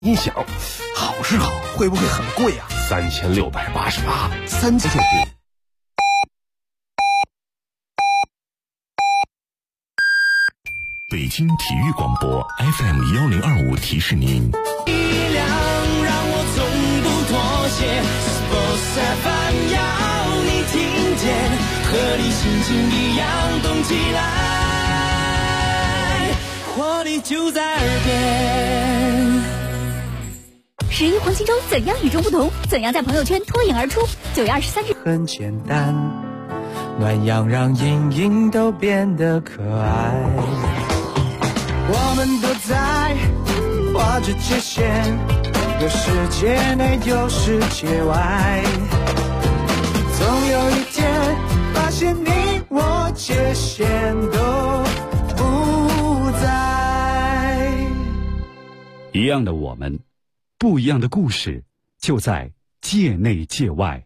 音响好是好，会不会很贵啊？3688，三级用户。 北京体育广播 FM1025提示您： 力量让我从不妥协 ，Sports FM 要你听见，和你心情一样动起来，活力就在耳边。 11黄金周怎样与众不同？怎样在朋友圈脱颖而出？9月23日， 很简单，暖阳让阴影都变得可爱。我们都在画着界限，有世界内有世界外，总有一天发现你我界限都不在。 一样的我们，不一样的故事，就在界内界外。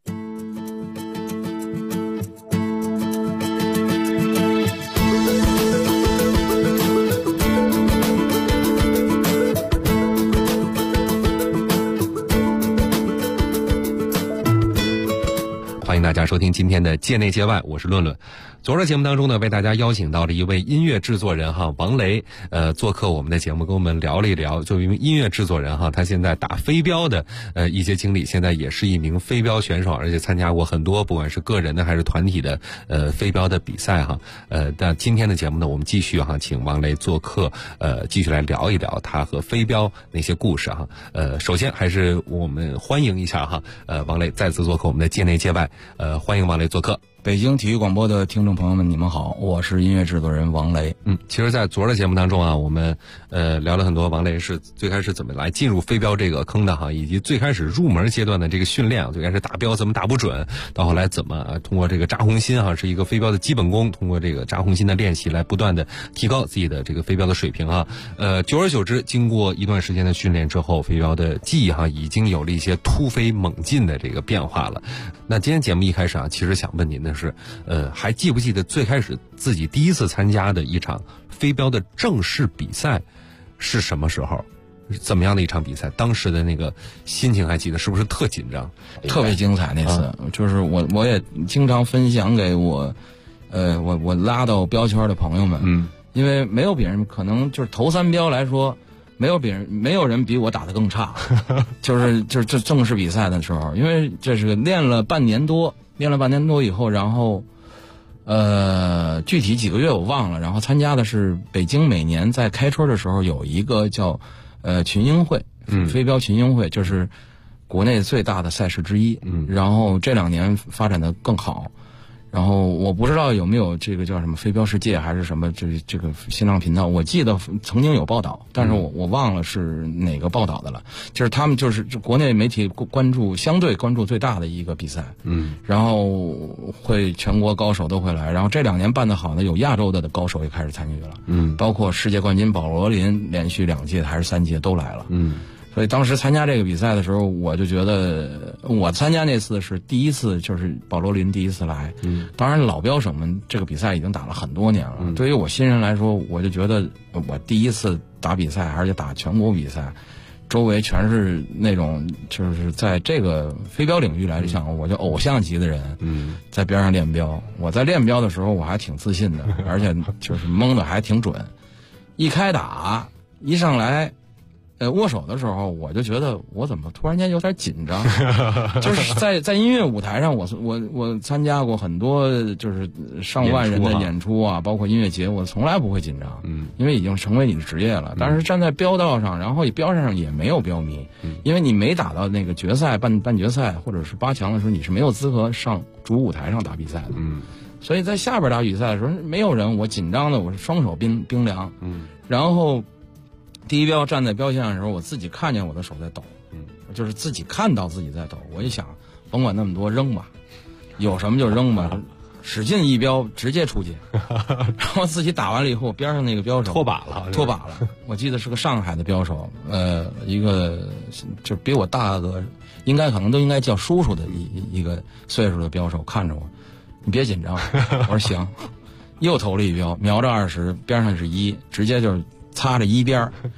欢迎大家收听今天的界内界外，我是论论。昨儿节目当中呢，为大家邀请到了一位音乐制作人王雷，做客我们的节目，跟我们聊了一聊。作为一名音乐制作人他现在打飞镖的一些经历，现在也是一名飞镖选手，而且参加过很多不管是个人的还是团体的飞镖的比赛但今天的节目呢，我们继续请王雷做客，继续来聊一聊他和飞镖那些故事首先还是我们欢迎一下王雷再次做客我们的界内界外。欢迎王雷做客。 北京体育广播的听众朋友们，你们好，我是音乐制作人王雷。 其实在昨儿的节目当中我们聊了很多王雷是最开始怎么来进入飞镖这个坑的以及最开始入门阶段的这个训练，最开始打镖怎么打不准，到后来怎么通过这个扎红心是一个飞镖的基本功，通过这个扎红心的练习来不断的提高自己的这个飞镖的水平久而久之，经过一段时间的训练之后，飞镖的技艺已经有了一些突飞猛进的这个变化了。那今天节目一开始其实想问您的是还记不记得最开始自己第一次参加的一场飞镖的正式比赛是什么时候？怎么样的一场比赛？当时的那个心情还记得，是不是特紧张？ 特别精彩那次，就是我也经常分享给我拉到镖圈的朋友们，因为没有别人，可能就是头3镖来说，没有人比我打得更差，就是这正式比赛的时候，因为这是练了半年多以后，然后具体几个月我忘了，然后参加的是北京每年在开春的时候有一个叫群英会，飞镖群英会，就是国内最大的赛事之一，然后这2年发展的更好。然后我不知道有没有这个叫什么飞镖世界还是什么这个新浪频道，我记得曾经有报道，但是我忘了是哪个报道的了。就是他们就是国内媒体相对关注最大的一个比赛，然后会全国高手都会来，然后这2年办得好的有亚洲的高手也开始参与了，包括世界冠军保罗林连续2届还是3届都来了，所以当时参加这个比赛的时候，我就觉得我参加那次是第一次，就是保罗林第一次来。当然老镖手们这个比赛已经打了很多年了。对于我新人来说，我就觉得我第一次打比赛，而且打全国比赛，周围全是那种就是在这个飞镖领域来讲，我就偶像级的人。在边上练镖，我在练镖的时候我还挺自信的，而且就是蒙的还挺准。一开打一上来。握手的时候，我就觉得我怎么突然间有点紧张，就是在音乐舞台上，我参加过很多就是上万人的演出包括音乐节，我从来不会紧张，因为已经成为你的职业了。但是站在镖道上，然后镖上也没有镖迷，因为你没打到那个决赛、半决赛或者是8强的时候，你是没有资格上主舞台上打比赛的。所以在下边打比赛的时候，没有人，我紧张的我是双手冰凉，然后。第一镖站在镖线上的时候，我自己看见我的手在抖，就是自己看到自己在抖。我一想，甭管那么多，扔吧，有什么就扔吧，使劲一镖直接出界。然后自己打完了以后，边上那个镖手脱靶了。 我记得是个上海的镖手，一个就比我大个，可能都应该叫叔叔的一个岁数的镖手，看着我，你别紧张。我说行，又投了一镖，瞄着20，边上是1，直接就是。擦着1边，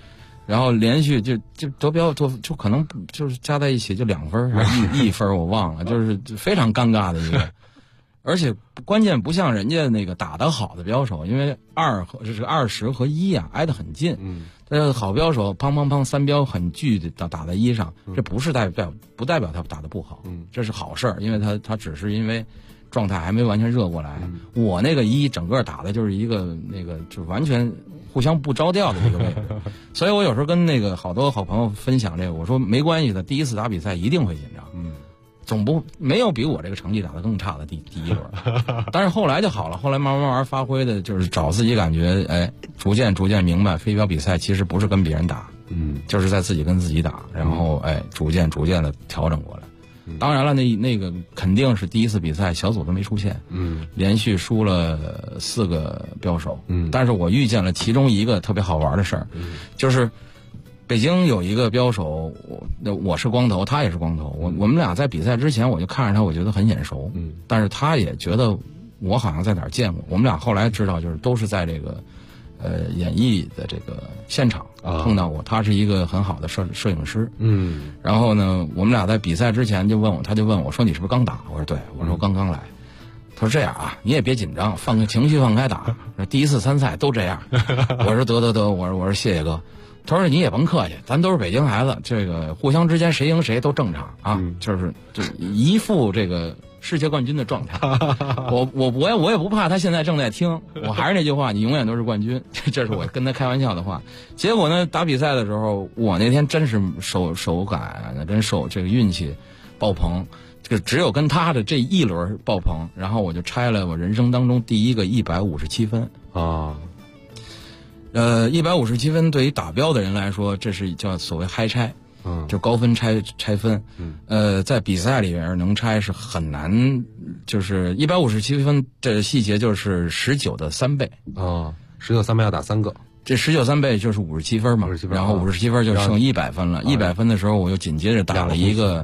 然后连续就得标就可能就是加在一起就2分还是1分我忘了，就是非常尴尬的一个。而且关键不像人家那个打得好的标手，因为20和1啊挨得很近。好标手砰砰砰3标很巨的打在1上，这不代表他打得不好，这是好事儿，因为他只是因为状态还没完全热过来。我那个1整个打的就是一个那个就完全互相不着调的一个位置，所以我有时候跟那个好多好朋友分享这个，我说没关系的，第一次打比赛一定会紧张。没有比我这个成绩打得更差的第一轮，但是后来就好了，后来慢慢发挥的就是找自己感觉，逐渐明白飞镖比赛其实不是跟别人打，就是在自己跟自己打，然后逐渐的调整过来。当然了，那个肯定是第一次比赛小组都没出现，连续输了4个标手，但是我遇见了其中一个特别好玩的事儿，就是北京有一个标手，我是光头，他也是光头。我们俩在比赛之前我就看着他，我觉得很眼熟。但是他也觉得我好像在哪儿见过。我们俩后来知道，就是都是在这个演艺的这个现场碰到过。他是一个很好的摄影师。然后呢，我们俩在比赛之前他就问我说：“你是不是刚打？”我说：“对。”我说：“刚来。”他说：“这样啊，你也别紧张，情绪放开打。第一次参赛都这样。”我说：“得。”我说谢谢哥。他说：“你也甭客气，咱都是北京孩子，这个互相之间谁赢谁都正常啊，就一副这个世界冠军的状态。我也不怕他现在正在听，我还是那句话，你永远都是冠军，这是我跟他开玩笑的话。结果呢，打比赛的时候，我那天真是手感跟这个运气爆棚，这个只有跟他的这一轮爆棚，然后我就拆了我人生当中第一个157分啊。157分对于打标的人来说，这是叫所谓嗨拆，就高分拆分。在比赛里边能拆是很难，就是157分这细节就是19的3倍啊，19 3倍要打3个， 这19 3倍就是57分嘛，然后57分就剩100分了。100分的时候，我又紧接着打了一个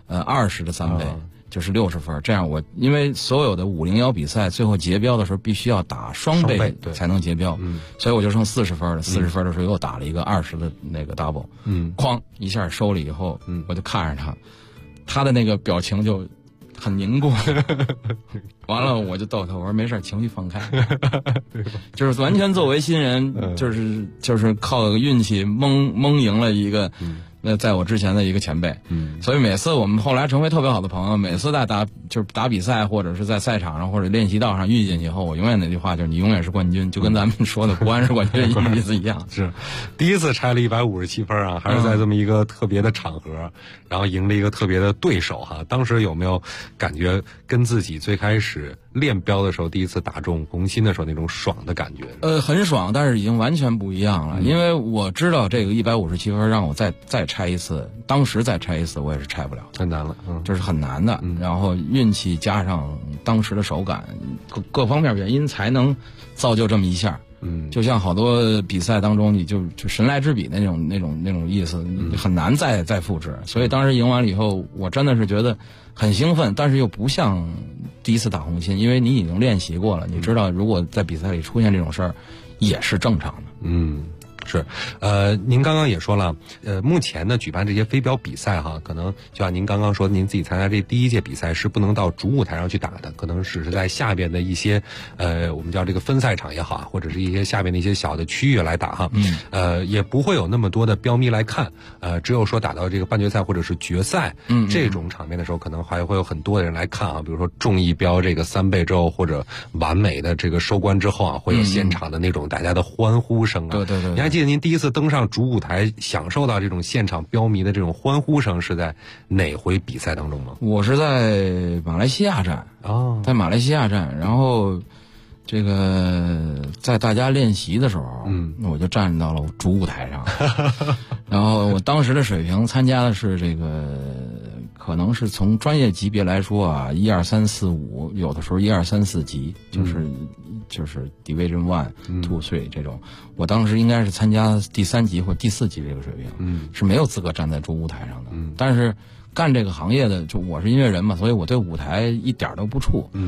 20的3倍。就是60分，这样因为所有的501比赛最后结标的时候必须要打双倍才能结标，所以我就剩40分了。40分的时候又打了一个20的那个 double，哐一下收了以后，我就看着他的那个表情就很凝固，完了我就逗他，我说没事，情绪放开，就是完全作为新人，就是靠运气蒙赢了一个。那在我之前的一个前辈，所以每次我们后来成为特别好的朋友，每次在打比赛或者是在赛场上或者练习道上遇见以后，我永远那句话就是你永远是冠军，就跟咱们说的国安是冠军意思一样。 是，第一次拆了157分啊，还是在这么一个特别的场合，然后赢了一个特别的对手哈。当时有没有感觉跟自己最开始练标的时候第一次打中红心的时候那种爽的感觉？ 很爽，但是已经完全不一样了，因为我知道这个157分让我再拆一次，当时再拆一次我也是拆不了， 太难了， 这是很难的。然后运气加上当时的手感，各方面原因才能造就这么一下。就像好多比赛当中，你就神来之笔那种意思，很难再复制。所以当时赢完了以后，我真的是觉得很兴奋，但是又不像第一次打红心，因为你已经练习过了，你知道如果在比赛里出现这种事儿也是正常的。 是，您刚刚也说了，目前呢举办这些飞镖比赛哈，可能就像您刚刚说，您自己参加这第一届比赛是不能到主舞台上去打的，可能只是在下边的一些我们叫这个分赛场也好啊，或者是一些下边的一些小的区域来打哈，也不会有那么多的标迷来看，只有说打到这个半决赛或者是决赛，这种场面的时候，可能还会有很多的人来看啊，比如说中一标这个3倍之后，或者完美的这个收官之后啊，会有现场的那种大家的欢呼声啊， 对， 你还记得您第一次登上主舞台享受到这种现场标迷的这种欢呼声是在哪回比赛当中吗？ 我是在马来西亚站在马来西亚站，然后这个在大家练习的时候，我就站到了主舞台上，然后我当时的水平参加的是这个，可能是从专业级别来说啊，1、2、3、4、5，有的时候1、2、3、4级，就是 Division 1、2、3这种。我当时应该是参加第3级或第4级这个水平，是没有资格站在主舞台上的。但是干这个行业的，就我是音乐人嘛，所以我对舞台一点都不怵。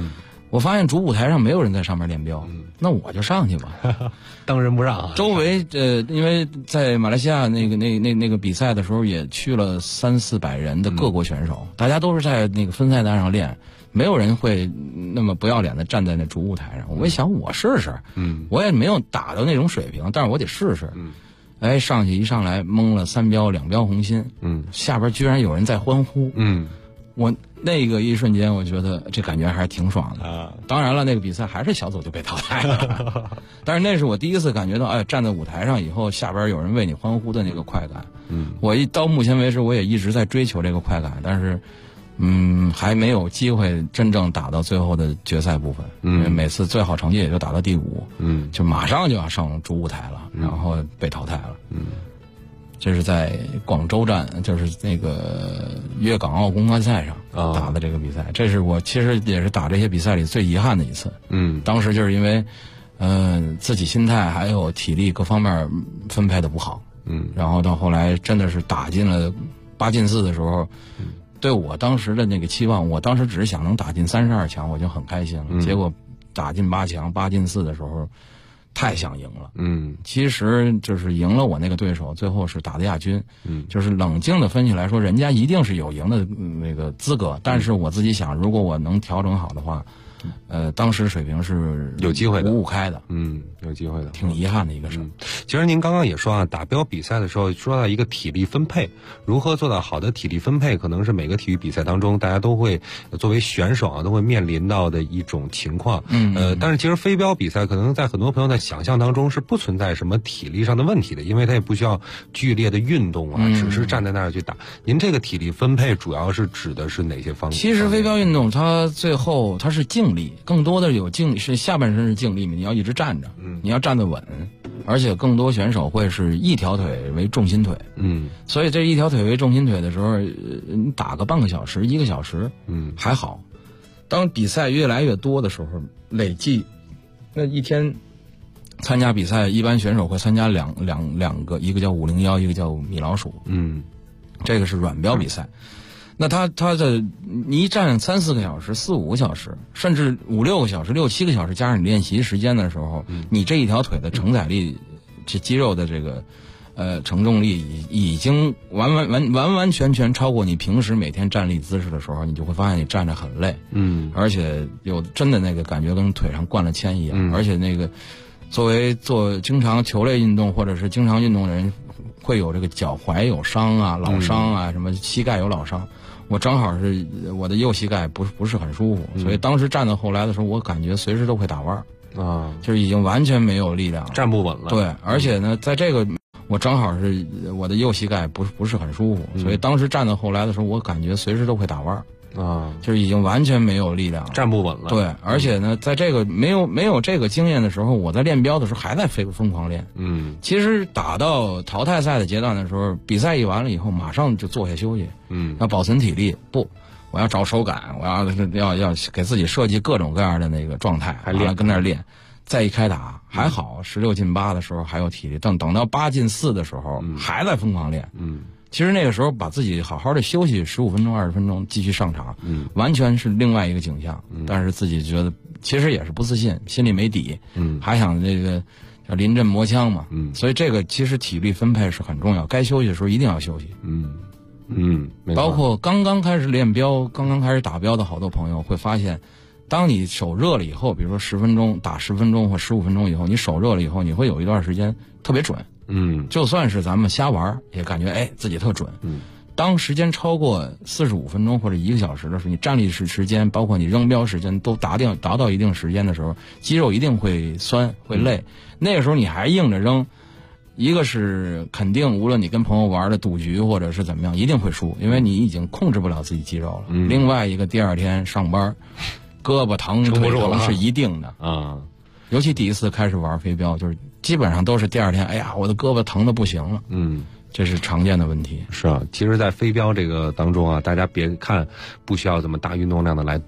我发现主舞台上没有人在上面练标，那我就上去吧， 当仁不让啊。 周围因为在马来西亚那个比赛的时候，也去了300-400人的各国选手，大家都是在那个分赛台上练，没有人会那么不要脸的站在那主舞台上。我一想，我试试，我也没有打到那种水平，但是我得试试。哎，上去一上来蒙了3标2标红心，下边居然有人在欢呼，我那个一瞬间，我觉得这感觉还是挺爽的啊。当然了，那个比赛还是小组就被淘汰了，但是那是我第一次感觉到，哎，站在舞台上以后，下边有人为你欢呼的那个快感。我到目前为止，我也一直在追求这个快感，但是，还没有机会真正打到最后的决赛部分。因为每次最好成绩也就打到第5，就马上就要上主舞台了，然后被淘汰了。这是在广州站，就是那个粤港澳公开赛上打的这个比赛，这是我其实也是打这些比赛里最遗憾的一次。当时就是因为，自己心态还有体力各方面分配的不好。然后到后来真的是打进了8进4的时候，对我当时的那个期望，我当时只是想能打进32强，我就很开心了。结果打进8强，8进4的时候。太想赢了，其实就是赢了我那个对手，最后是打的亚军，就是冷静的分析来说，人家一定是有赢的那个资格，但是我自己想，如果我能调整好的话，当时水平是有机会的 ，5-5开的， 有机会的， 挺遗憾的一个事。 其实您刚刚也说啊，打标比赛的时候说到一个体力分配，如何做到好的体力分配，可能是每个体育比赛当中大家都会作为选手啊都会面临到的一种情况。但是其实飞镖比赛可能在很多朋友的想象当中是不存在什么体力上的问题的，因为它也不需要剧烈的运动啊，只是站在那儿去打。您这个体力分配主要是指的是哪些方面？ 其实飞镖运动它最后它是静力，更多的有静力，是下半身是静力，你要一直站着，你要站得稳，而且更多选手会是一条腿为重心腿，所以这一条腿为重心腿的时候，你打个半个小时、1个小时，还好。当比赛越来越多的时候，累计那一天参加比赛，一般选手会参加两个，一个叫501，一个叫米老鼠，这个是软标比赛。那他的你一站3-4个小时、4-5个小时，甚至5-6个小时、6-7个小时，加上你练习时间的时候，你这一条腿的承载力，这肌肉的这个承重力已经完全超过你平时每天站立姿势的时候，你就会发现你站着很累，而且有真的那个感觉跟腿上灌了铅一样，而且那个作为经常球类运动或者是经常运动的人，会有这个脚踝有伤啊、老伤啊，什么膝盖有老伤。我正好是我的右膝盖不是很舒服，所以当时站到后来的时候，我感觉随时都会打弯啊，就是已经完全没有力量了， 站不稳了。 对，而且呢，在这个我正好是我的右膝盖不是很舒服，所以当时站到后来的时候，我感觉随时都会打弯啊，就是已经完全没有力量了， 站不稳了。 对，而且呢，在这个没有这个经验的时候，我在练标的时候还在疯狂练。其实打到淘汰赛的阶段的时候，比赛一完了以后，马上就坐下休息。要保存体力，我要找手感，我要给自己设计各种各样的那个状态，还跟那儿练。再一开打还好，16进8的时候还有体力，等到8进4的时候，还在疯狂练。其实那个时候把自己好好的休息15分钟、20分钟，继续上场，完全是另外一个景象。但是自己觉得其实也是不自信，心里没底，还想这个叫临阵磨枪嘛。所以这个其实体力分配是很重要，该休息的时候一定要休息。包括刚刚开始练标、刚刚开始打标的好多朋友会发现，当你手热了以后，比如说10分钟打10分钟或15分钟以后，你手热了以后，你会有一段时间特别准。就算是咱们瞎玩也感觉自己特准。当时间超过45分钟或者1个小时的时候，你站立时间包括你扔标时间都达到一定时间的时候，肌肉一定会酸会累。那个时候你还硬着扔，一个是肯定无论你跟朋友玩的赌局或者是怎么样，一定会输，因为你已经控制不了自己肌肉了。另外一个第二天上班，胳膊疼腿疼是一定的啊。尤其第一次开始玩飞镖，就是基本上都是第二天，哎呀，我的胳膊疼得不行了。这是常见的问题。 是啊，其实在飞镖这个当中啊，大家别看不需要这么大运动量的来动，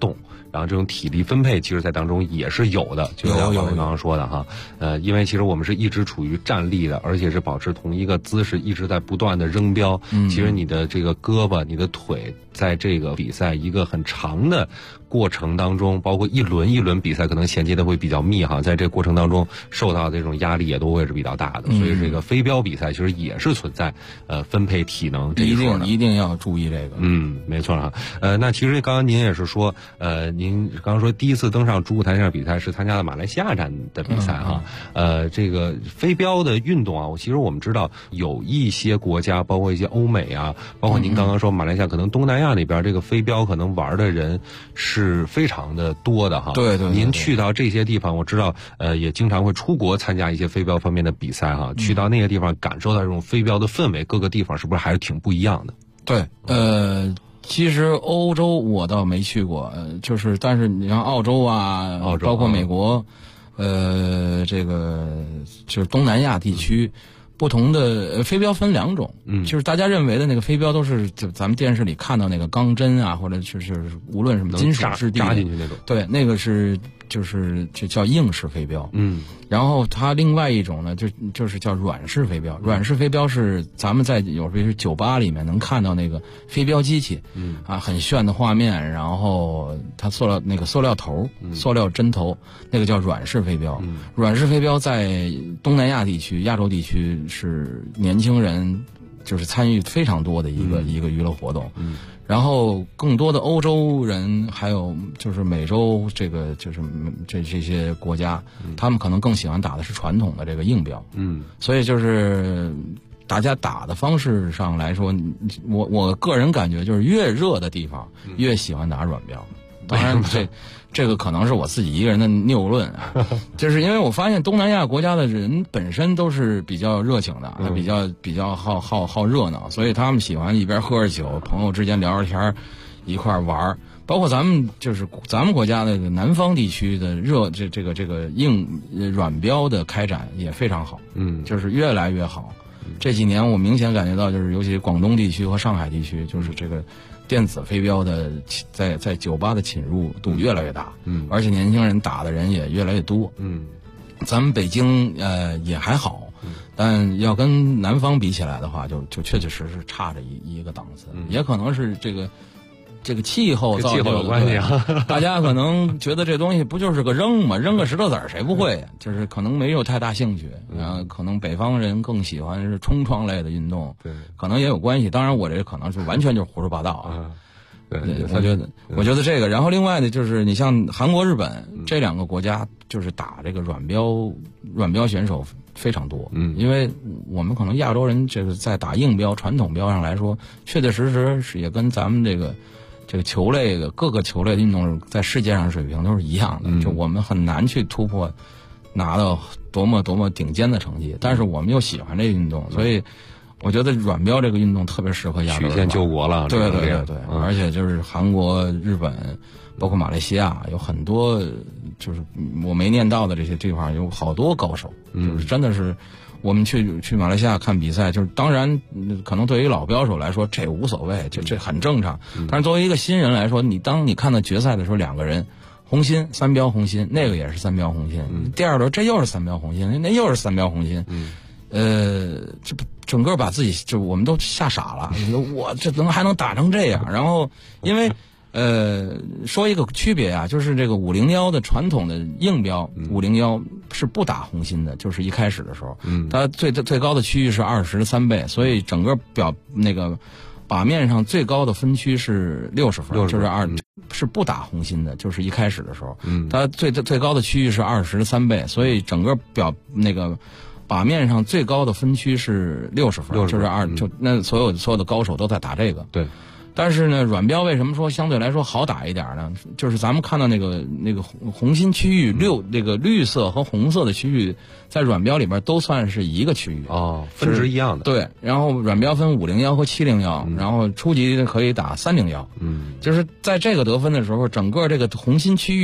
然后这种体力分配其实在当中也是有的，就像刚刚说的哈，因为其实我们是一直处于站立的，而且是保持同一个姿势，一直在不断的扔镖，其实你的这个胳膊、你的腿在这个比赛一个很长的过程当中，包括一轮一轮比赛可能衔接的会比较密哈，在这个过程当中受到的这种压力也都会是比较大的，所以这个飞镖比赛其实也是存在分配体能这一说的， 一定要注意这个。 没错哈。那其实刚刚您也是说，您刚刚说第一次登上主舞台上比赛是参加了马来西亚站的比赛哈。这个飞镖的运动啊，其实我们知道有一些国家，包括一些欧美啊，包括您刚刚说马来西亚，可能东南亚那边这个飞镖可能玩的人是非常的多的哈。 对。 您去到这些地方，我知道也经常会出国参加一些飞镖方面的比赛哈。去到那些地方感受到这种飞镖的氛围，各个地方是不是还是挺不一样的？ 对，其实欧洲我倒没去过，但是你像澳洲啊，包括美国，这个就是东南亚地区。不同的飞镖分两种，就是大家认为的那个飞镖都是就咱们电视里看到那个钢针啊，或者就是无论什么金属质地扎进去那种， 对，那个是就叫硬式飞镖。然后它另外一种呢，就是叫软式飞镖。软式飞镖是咱们在有时候是酒吧里面能看到那个飞镖机器，很炫的画面，然后它塑料头、塑料针头，那个叫软式飞镖。软式飞镖在东南亚地区、亚洲地区是年轻人就是参与非常多的一个娱乐活动。然后更多的欧洲人，还有就是美洲这个就是这些国家，他们可能更喜欢打的是传统的这个硬镖。所以就是大家打的方式上来说，我个人感觉就是越热的地方越喜欢打软镖。当然这个可能是我自己一个人的谬论啊，就是因为我发现东南亚国家的人本身都是比较热情的，比较好热闹，所以他们喜欢一边喝着酒，朋友之间聊着天，一块玩。包括咱们国家的南方地区的这个硬软镖的开展也非常好，就是越来越好。这几年我明显感觉到，就是尤其广东地区和上海地区，就是这个电子飞镖的在酒吧的侵入度越来越大，而且年轻人打的人也越来越多。咱们北京也还好，但要跟南方比起来的话，就确确实实差着一个档次，也可能是这个气候造就的有关系啊。 大家可能觉得这东西不就是个扔嘛，扔个石头子儿谁不会呀？就是可能没有太大兴趣。然后可能北方人更喜欢是冲撞类的运动， 对， 可能也有关系。当然我这可能是完全就是胡说八道啊。 对， 我觉得这个，然后另外的就是你像韩国、日本这两个国家，就是打这个软镖选手非常多。因为我们可能亚洲人这个在打硬镖、传统镖上来说，确确实实是也跟咱们这个球类的各个球类的运动在世界上水平都是一样的，就我们很难去突破，拿到多么顶尖的成绩，但是我们又喜欢这个运动，所以我觉得软镖这个运动特别适合亚洲人， 曲线救国了。 对，而且就是韩国、日本，包括马来西亚，有很多就是我没念到的这些地方有好多高手，就是真的是。我们去马来西亚看比赛，就是当然可能对于老镖手来说这无所谓，这很正常。但是作为一个新人来说，当你看到决赛的时候，两个人红心三镖红心，那个也是三镖红心，第二轮这又是三镖红心，那又是三镖红心，这整个把自己就我们都吓傻了，我这还能打成这样？然后因为说一个区别啊，就是这个501的传统的硬镖，501是不打红心的，就是一开始的时候，它最高的区域是20的3倍，所以整个靶面上最高的分区是60分，就是是不打红心的，就是一开始的时候，它最高的区域是20的3倍，所以整个靶面上最高的分区是60分，就是那所有的高手都在打这个， 对。 但是呢，软镖为什么说相对来说好打一点呢？就是咱们看到那个红心区域那个绿色和红色的区域，在软镖里边都算是一个区域分值一样的。 对，然后软镖分501和701，然后初级可以打301。就是在这个得分的时候，整个这个红心区域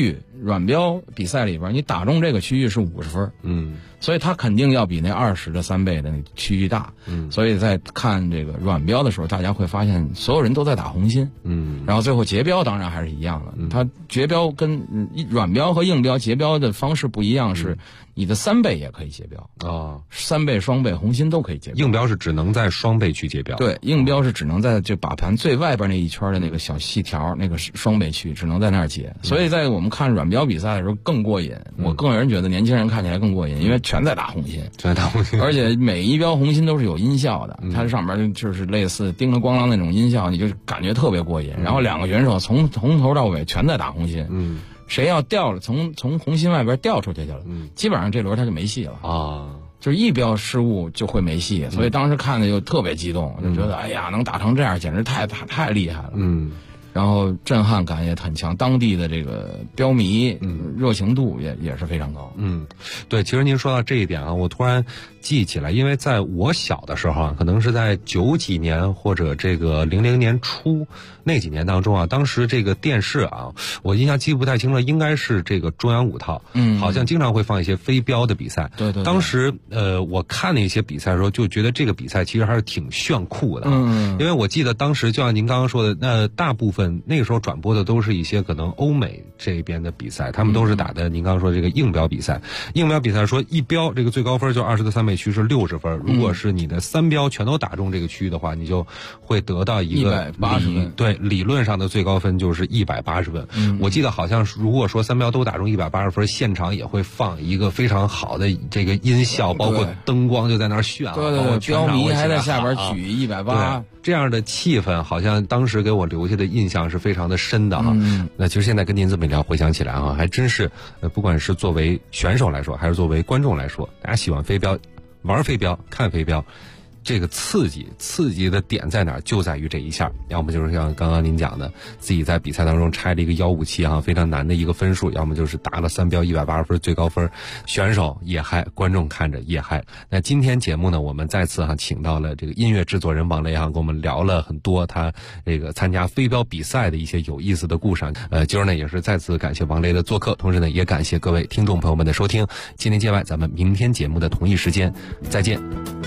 软标比赛里边，你打中这个区域是50分，所以它肯定要比那20的3倍的那区域大，所以在看这个软标的时候，大家会发现所有人都在打红心，然后最后截标当然还是一样的，它截标跟软标和硬标截标的方式不一样，是你的3倍也可以截标，3倍、双倍、红心都可以截标。 硬标是只能在双倍区截标， 对，硬标是只能在这把盘最外边那一圈的那个小细条那个双倍区，只能在那儿截。所以在我们看软标比赛的时候更过瘾，我个人觉得年轻人看起来更过瘾，因为全在打红心， 全在打红心， 而且每一标红心都是有音效的，它上面就是类似叮了咣啷那种音效，你就感觉特别过瘾。然后2个选手从头到尾全在打红心，谁要掉了，从红心外边掉出去了，基本上这轮他就没戏了啊。就是一标失误就会没戏，所以当时看的就特别激动，就觉得哎呀，能打成这样简直太厉害了。然后震撼感也很强，当地的这个标迷热情度也是非常高。 对，其实您说到这一点啊，我突然记起来，因为在我小的时候啊，可能是在90几年或者这个00年初那几年当中啊，当时这个电视啊，我印象记不太清了，应该是这个中央5套，好像经常会放一些飞镖的比赛。 对。 当时我看那些比赛的时候，就觉得这个比赛其实还是挺炫酷的。因为我记得当时就像您刚刚说的，那大部分那个时候转播的都是一些可能欧美这边的比赛，他们都是打的您刚刚说这个硬标比赛。硬标比赛说一标这个最高分就20的3倍区是60分，如果是你的3标全都打中这个区域的话，你就会得到一个 180分。 对，理论上的最高分就是180分。我记得好像如果说3标都打中180分，现场也会放一个非常好的这个音效，包括灯光就在那儿炫啊， 对，标迷还在下边举180。 这样的气氛好像当时给我留下的印象是非常的深的哈。那其实现在跟您这么一聊，回想起来啊，还真是不管是作为选手来说，还是作为观众来说，大家喜欢飞镖、玩飞镖、看飞镖，这个刺激的点在哪儿？就在于这一下，要么就是像刚刚您讲的，自己在比赛当中拆了一个157啊，非常难的一个分数；要么就是打了3标180分最高分，选手也嗨，观众看着也嗨。那今天节目呢，我们再次请到了这个音乐制作人王雷跟我们聊了很多他这个参加飞镖比赛的一些有意思的故事。今儿呢也是再次感谢王雷的做客，同时呢也感谢各位听众朋友们的收听。今天界外，咱们明天节目的同一时间再见。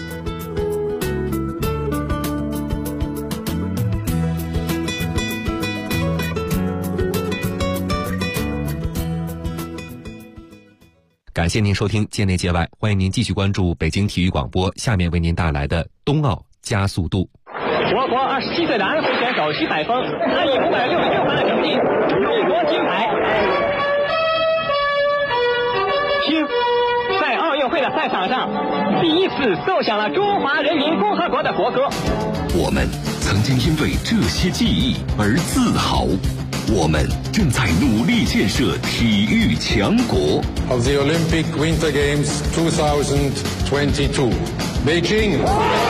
感谢您收听界内界外，欢迎您继续关注北京体育广播，下面为您带来的冬奥加速度。 我国27岁的安徽选手徐海峰，他以566分的成绩荣夺金牌。听，在奥运会的赛场上，第一次奏响了中华人民共和国的国歌。 我们曾经因为这些记忆而自豪。我们正在努力建设体育强国。 Of the Olympic Winter Games 2022, Beijing.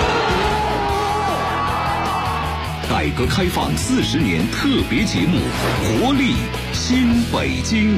改革开放40年特别节目，活力新北京。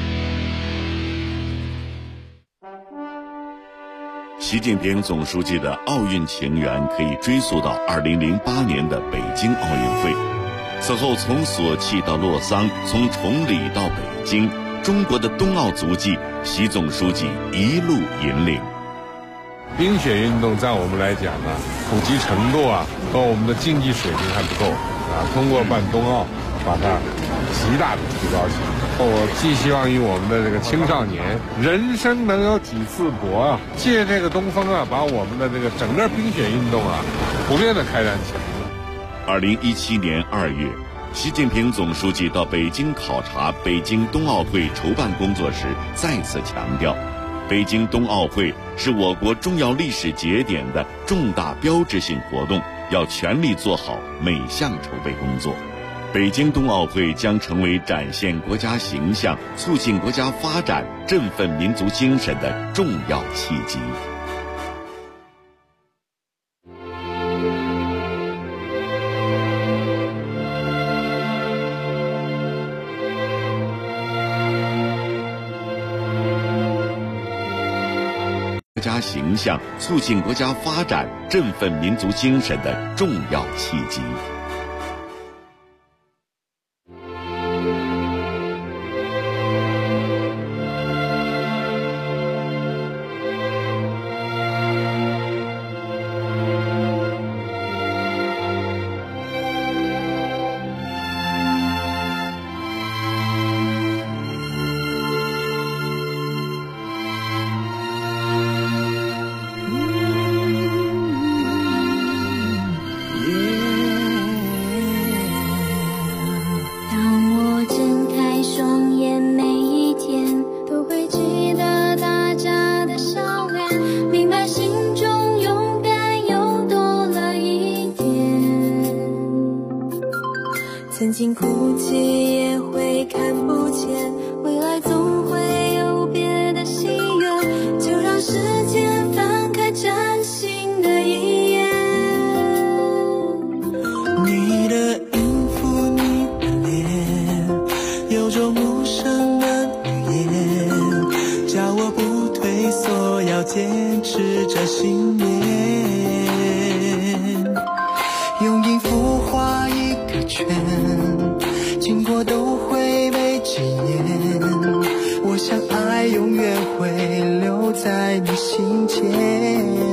习近平总书记的奥运情缘可以追溯到2008年的北京奥运会。此后，从索契到洛桑，从崇礼到北京，中国的冬奥足迹，习总书记一路引领。 冰雪运动在我们来讲呢，普及程度和我们的竞技水平还不够通过办冬奥，把它极大的提高起来。我寄希望于我们的这个青少年，人生能有几次搏借这个东风把我们的这个整个冰雪运动普遍的开展起来。 2017年2月，习近平总书记到北京考察北京冬奥会筹办工作时，再次强调，北京冬奥会是我国重要历史节点的重大标志性活动，要全力做好每项筹备工作。北京冬奥会将成为展现国家形象、促进国家发展、振奋民族精神的重要契机。国家形象、促进国家发展、振奋民族精神的重要契机。 曾经哭泣也会看不见，未来总会有别的心愿，就让时间翻开崭新的一页。 你的音符，你的脸，有种无声的语言，叫我不退缩，要坚持着信念。用音符画一个圈，经过都会被纪念。我想爱永远会留在你心间。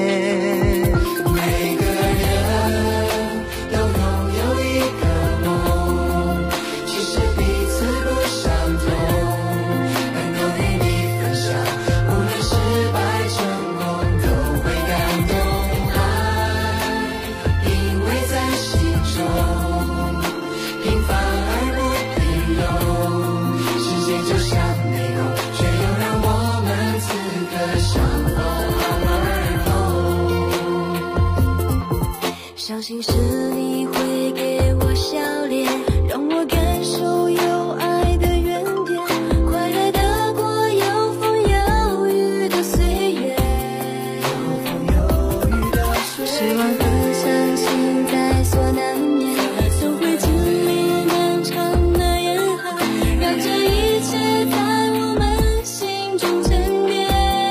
相信是你会给我笑脸，让我感受有爱的原点，快乐的过有风有雨的岁月，希望和相信在所难免，都会经历漫长的严寒，让这一切在我们心中沉淀。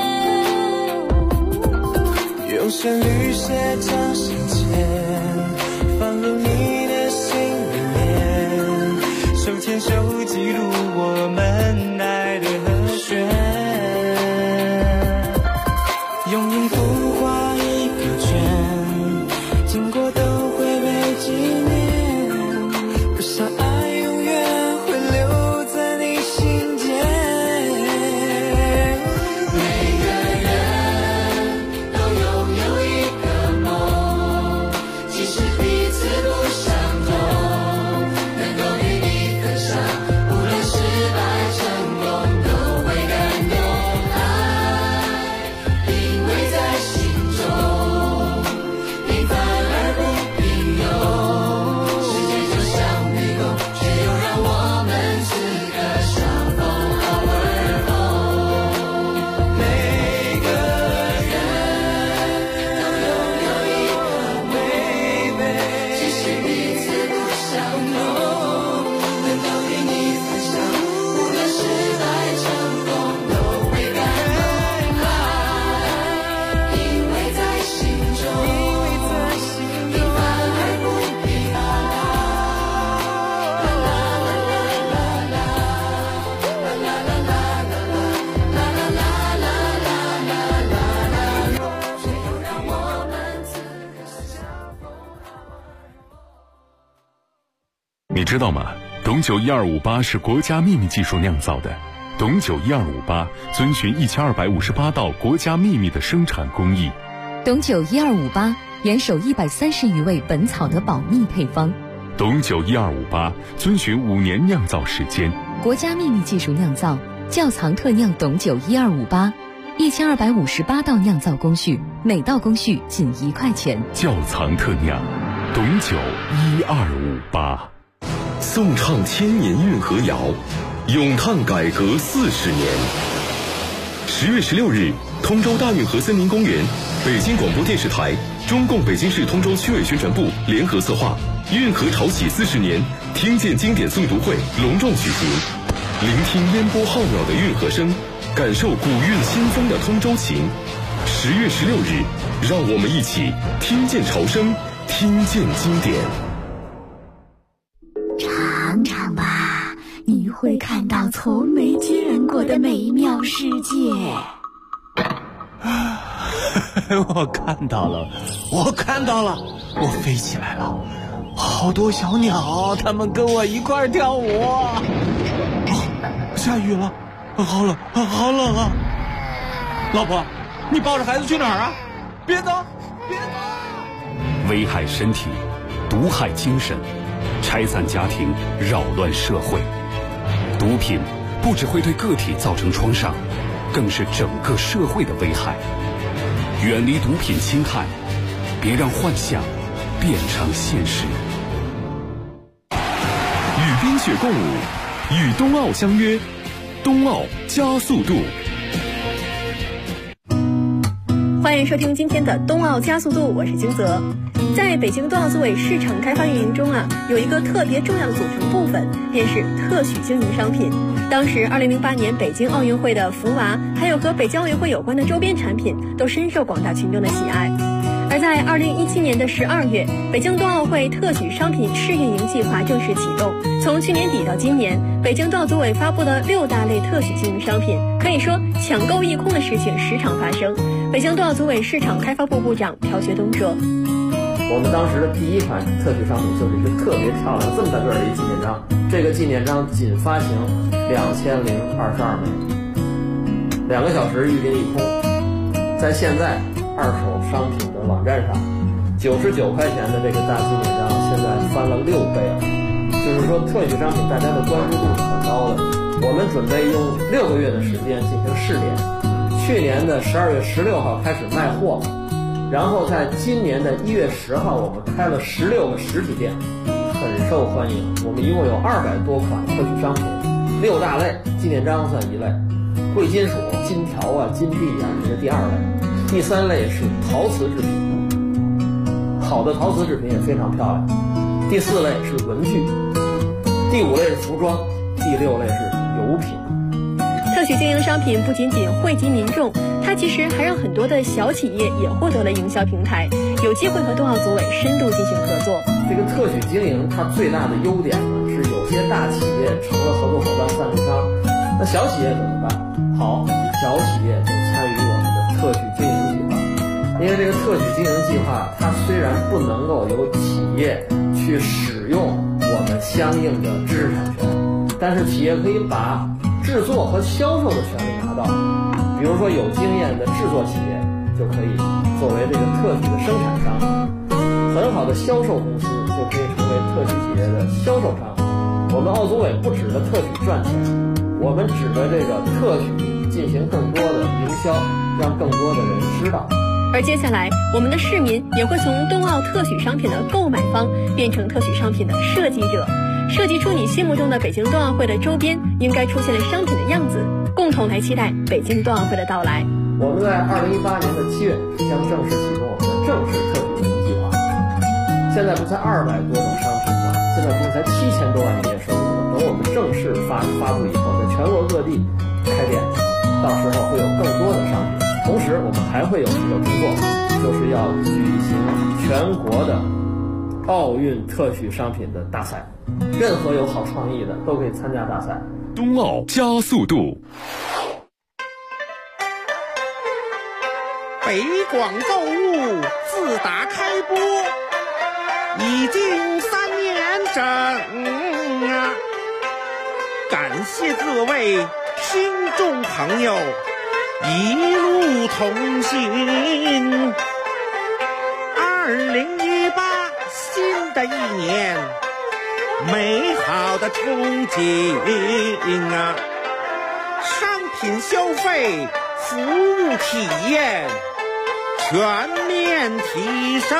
用旋律写成信笺，放入你的心里面，手牵手记录我们爱的和弦，用音符画一个圈，经过都会被纪念，我想爱永远会留在你心间。 每个人都拥有一个梦，即使彼此不相同，能够与你分享，无论失败成功都会感动。爱因为在心中，平凡而不平庸，世界就像迷宫，却又让我们此刻相逢好而后。 每个人都拥有一个baby， 即使彼此不相同，能够与你分享，无论失败成功都会感动。爱因为在心中，平凡而不平凡。啦啦啦啦啦啦，啦啦啦啦啦啦，啦啦啦啦啦啦啦，却又让我们此刻相逢。 你知道吗？董酒1258是国家秘密技术酿造的。董酒1258遵循1258道国家秘密的生产工艺。 董酒1258严守130余味本草的保密配方。 董酒1258遵循5年酿造时间。 国家秘密技术酿造，窖藏特酿董酒1258，1258道酿造工序，每道工序仅1块钱。 窖藏特酿，董酒1258。 颂唱千年运河谣，咏叹改革40年。10月16日，通州大运河森林公园，北京广播电视台、中共北京市通州区委宣传部联合策划运河潮起40年听见经典诵读会隆重举行，聆听烟波浩渺的运河声，感受古韵新风的通州情。10月16日，让我们一起听见潮声，听见经典。 尝尝吧，你会看到从没见过的美妙世界。 我看到了，我我飞起来了，好多小鸟，它们跟我一块儿跳舞。下雨了，好冷，好冷啊！老婆，你抱着孩子去哪儿啊？别走，别走！ 危害身体，毒害精神，拆散家庭，扰乱社会。毒品不只会对个体造成创伤，更是整个社会的危害。远离毒品侵害，别让幻想变成现实。 血共舞，与冬奥相约，冬奥加速度。 欢迎收听今天的冬奥加速度，我是金泽。在北京冬奥组委市场开发运营中有一个特别重要的组成部分，便是特许经营商品。当时2008年北京奥运会的福娃，还有和北京奥运会有关的周边产品，都深受广大群众的喜爱。而在2017年的12月，北京冬奥会特许商品试运营计划正式启动。从去年底到今年，北京冬奥组委发布了6大类特许经营商品，可以说抢购一空的事情时常发生。北京冬奥组委市场开发部部长朴学东说：“ 我们当时的第一款特许商品就是一个特别漂亮这么大个的一纪念章，这个纪念章仅发行2022枚，2个小时预定一空。在现在二手商品的网站上，99块钱的这个大纪念章现在翻了6倍了，就是说特许商品大家的关注度是很高的。我们准备用6个月的时间进行试点，去年的12月16号开始卖货，然后在今年的1月10号我们开了16个实体店，很受欢迎。我们一共有200多款特许商品，6大类，纪念章算一类，贵金属、金条金币这是第2类，第3类是陶瓷制品，好的陶瓷制品也非常漂亮，第4类是文具，第5类是服装，第6类是油品。 特许经营商品不仅仅惠及民众，它其实还让很多的小企业也获得了营销平台，有机会和冬奥组委深度进行合作。 这个特许经营它最大的优点呢，是有些大企业成了合作伙伴、赞助商，那小企业怎么办？好，小企业就参与我们的特许经营计划。因为这个特许经营计划，它虽然不能够由企业去使用我们相应的知识产权，但是企业可以把制作和销售的权利拿到。比如说有经验的制作企业就可以作为这个特许的生产商，很好的销售公司就可以成为特许企业的销售商。我们奥组委不指着特许赚钱，我们指着这个特许进行更多的营销，让更多的人知道。 而接下来，我们的市民也会从冬奥特许商品的购买方变成特许商品的设计者，设计出你心目中的北京冬奥会的周边应该出现的商品的样子，共同来期待北京冬奥会的到来。 我们在2018年的7月将正式启动我们的正式特许经营计划。现在不才200多种商品吗？现在不是才7000多万营业收入吗？等我们正式发布以后，在全国各地开店，到时候会有更多的商品。同时，我们还会有一个工作，就是要举行全国的奥运特许商品的大赛，任何有好创意的都可以参加大赛。 冬奥加速度。 北广购物自打开播已经3年整感谢各位听众朋友一路同行。2018新的一年，美好的憧憬商品消费、服务体验全面提升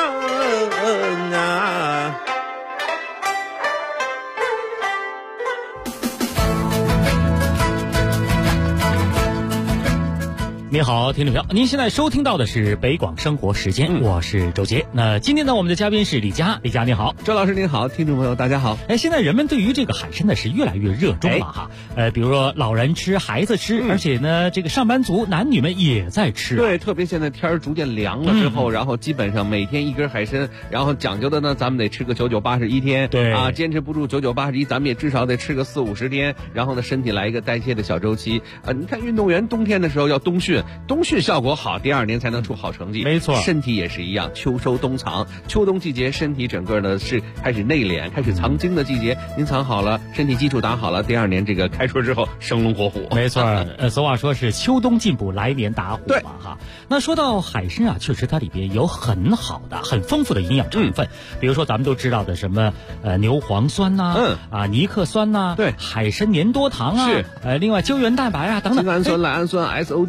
你好，听众朋友，您现在收听到的是北广生活时间，我是周杰。那今天呢，我们的嘉宾是李佳，李佳你好， 周老师您好，听众朋友大家好。 现在人们对于这个海参呢是越来越热衷了哈。比如说老人吃，孩子吃，而且呢，这个上班族男女们也在吃。 对，特别现在天逐渐凉了之后，然后基本上每天一根海参，然后讲究的呢，咱们得吃个99、81天。 对啊，坚持不住99、81，咱们也至少得吃个40、50天，然后呢，身体来一个代谢的小周期。你看运动员冬天的时候要冬训效果好，第2年才能出好成绩。 没错， 身体也是一样，秋收冬藏，秋冬季节身体整个呢是开始内敛，开始藏精的季节。您藏好了，身体基础打好了，第2年这个开春之后生龙活虎。 没错，俗话说是秋冬进补，来年打虎嘛哈。那说到海参啊，确实它里边有很好的、很丰富的营养成分，比如说咱们都知道的什么牛磺酸呐，尼克酸呐， 对， 海参粘多糖啊， 是， 另外胶原蛋白啊等等， 精氨酸、赖氨酸、SOD， 对，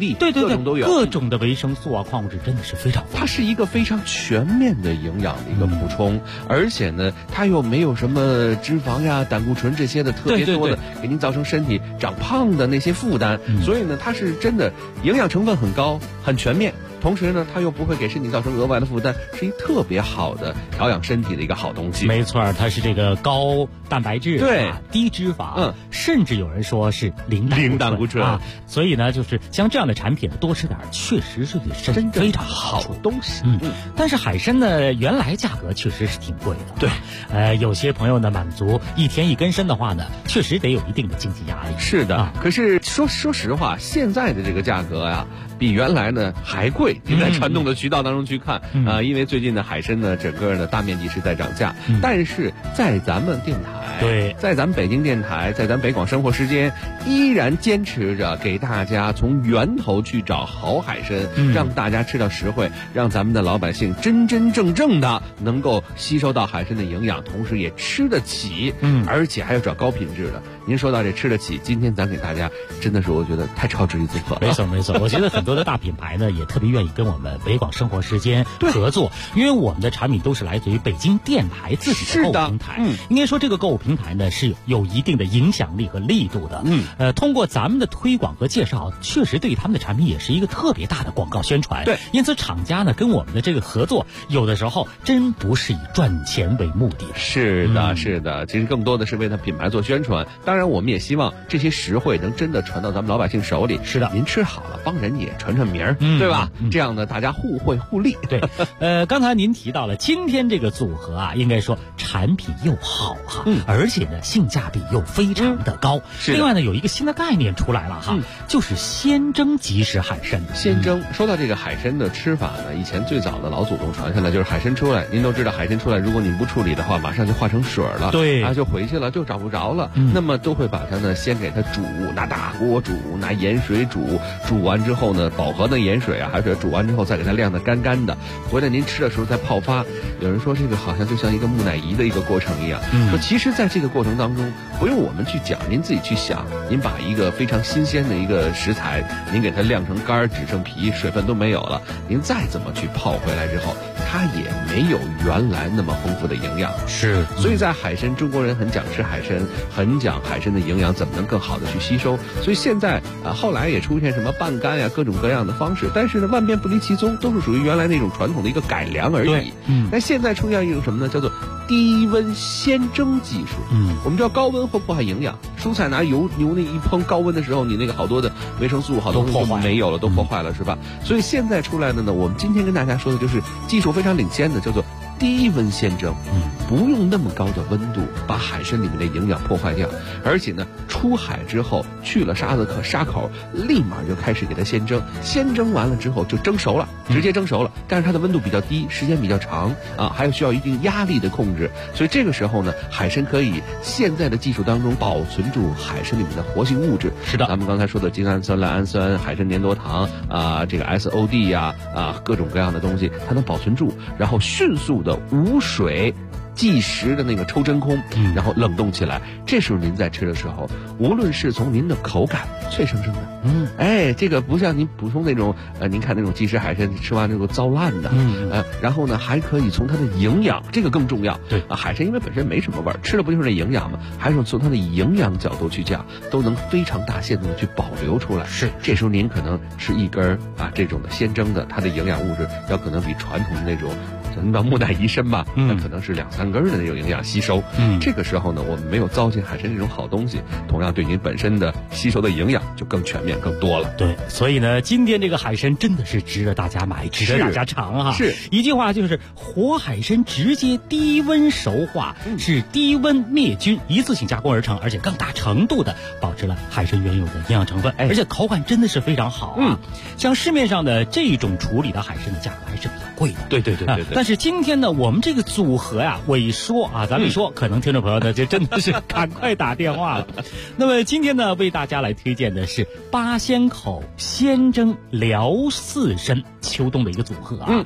各种都有， 各种的维生素啊、矿物质真的是非常丰富。 它是一个非常全面的营养的一个补充，而且呢，它又没有什么脂肪呀、胆固醇这些的特别多的，给您造成身体长胖的那些负担。所以呢，它是真的营养成分很高、很全面。同时呢，它又不会给身体造成额外的负担，是一特别好的调养身体的一个好东西。 没错，它是这个高蛋白质， 对， 低脂肪，甚至有人说是零胆固醇啊。所以呢，就是像这样的产品多吃点，确实是对身体非常好东西。 但是海参呢，原来价格确实是挺贵的。对，有些朋友呢，满足一天一根参的话呢，确实得有一定的经济压力。 是的，可是说实话，现在的这个价格呀，比原来呢还贵。你在传统的渠道当中去看因为最近的海参呢，整个的大面积是在涨价，但是在咱们电台， 对， 在咱们北京电台，在咱北广生活时间，依然坚持着给大家从源头去找好海参，让大家吃到实惠，让咱们的老百姓真真正正的能够吸收到海参的营养，同时也吃得起，而且还要找高品质的。您说到这吃得起，今天咱给大家真的是我觉得太超值一组合了。 没错，我觉得很多的大品牌呢也特别愿意跟我们北广生活时间合作，因为我们的产品都是来自于北京电台自己的购物平台。应该说这个购物平台呢是有一定的影响力和力度的。通过咱们的推广和介绍，确实对他们的产品也是一个特别大的广告宣传。 对， 因此厂家呢跟我们的这个合作，有的时候真不是以赚钱为目的。 是的，其实更多的是为他品牌做宣传。当然，我们也希望这些实惠能真的传到咱们老百姓手里。 是的， 您吃好了，帮人也传名儿，对吧？这样呢，大家互惠互利。 对，刚才您提到了今天这个组合啊，应该说产品又好哈，而且呢性价比又非常的高。另外呢，有一个新的概念出来了哈，就是鲜蒸即食海参。 鲜蒸，说到这个海参的吃法呢，以前最早的老祖宗传下来就是海参出来，您都知道海参出来，如果您不处理的话，马上就化成水了， 对， 就回去了，就找不着了。那么都会把它呢先给它煮，拿大锅煮，拿盐水煮，煮完之后呢，饱和的盐水啊，还是煮完之后再给它晾得干干的，回来您吃的时候再泡发。有人说这个好像就像一个木乃伊的一个过程一样，说其实在这个过程当中不用我们去讲，您自己去想，您把一个非常新鲜的一个食材，您给它晾成干，只剩皮，水分都没有了，您再怎么去泡回来之后，它也没有原来那么丰富的营养。 是， 所以在海参，中国人很讲吃海参，很讲海参的营养怎么能更好的去吸收。所以现在后来也出现什么半干呀，各种各样的方式，但是呢万变不离其宗，都是属于原来那种传统的一个改良而已。但现在出现一种什么呢？叫做低温鲜蒸技术。我们知道高温会破坏营养，蔬菜拿油那一烹，高温的时候你那个好多的维生素好多都没有了，都破坏了，是吧？所以现在出来的呢，我们今天跟大家说的就是技术非常领先的，叫做低温鲜蒸。不用那么高的温度把海参里面的营养破坏掉，而且呢出海之后去了沙口，立马就开始给它鲜蒸，鲜蒸完了之后就蒸熟了，直接蒸熟了，但是它的温度比较低，时间比较长啊，还有需要一定压力的控制，所以这个时候呢，海参可以现在的技术当中保存住海参里面的活性物质。 是的， 咱们刚才说的精氨酸、赖氨酸、海参粘多糖这个 SOD 呀各种各样的东西，它能保存住，然后迅速的无水即时的那个抽真空，然后冷冻起来。这时候您在吃的时候，无论是从您的口感脆生生的，这个不像您普通那种您看那种即食海参吃完那个糟烂的，然后呢还可以从它的营养，这个更重要。 对海参因为本身没什么味儿，吃的不就是那营养吗？还是从它的营养角度去讲，都能非常大限度的去保留出来。 是， 这时候您可能吃一根这种的鲜蒸的，它的营养物质要可能比传统的那种咱们木乃伊参吧，那可能是2-3根的那种营养吸收。这个时候呢，我们没有糟践海参这种好东西，同样对您本身的吸收的营养就更全面、更多了。 对，所以呢，今天这个海参真的是值得大家买，值得大家尝哈。 是一句话就是活海参直接低温熟化，是低温灭菌，一次性加工而成，而且更大程度的保持了海参原有的营养成分，而且口感真的是非常好啊。像市面上的这种处理的海参的价格还是比较贵的。 对。 但是今天呢，我们这个组合呀，我一说咱们一说，可能听众朋友呢就真的是赶快打电话了。那么今天呢，为大家来推荐的是八仙口鲜蒸辽四参秋冬的一个组合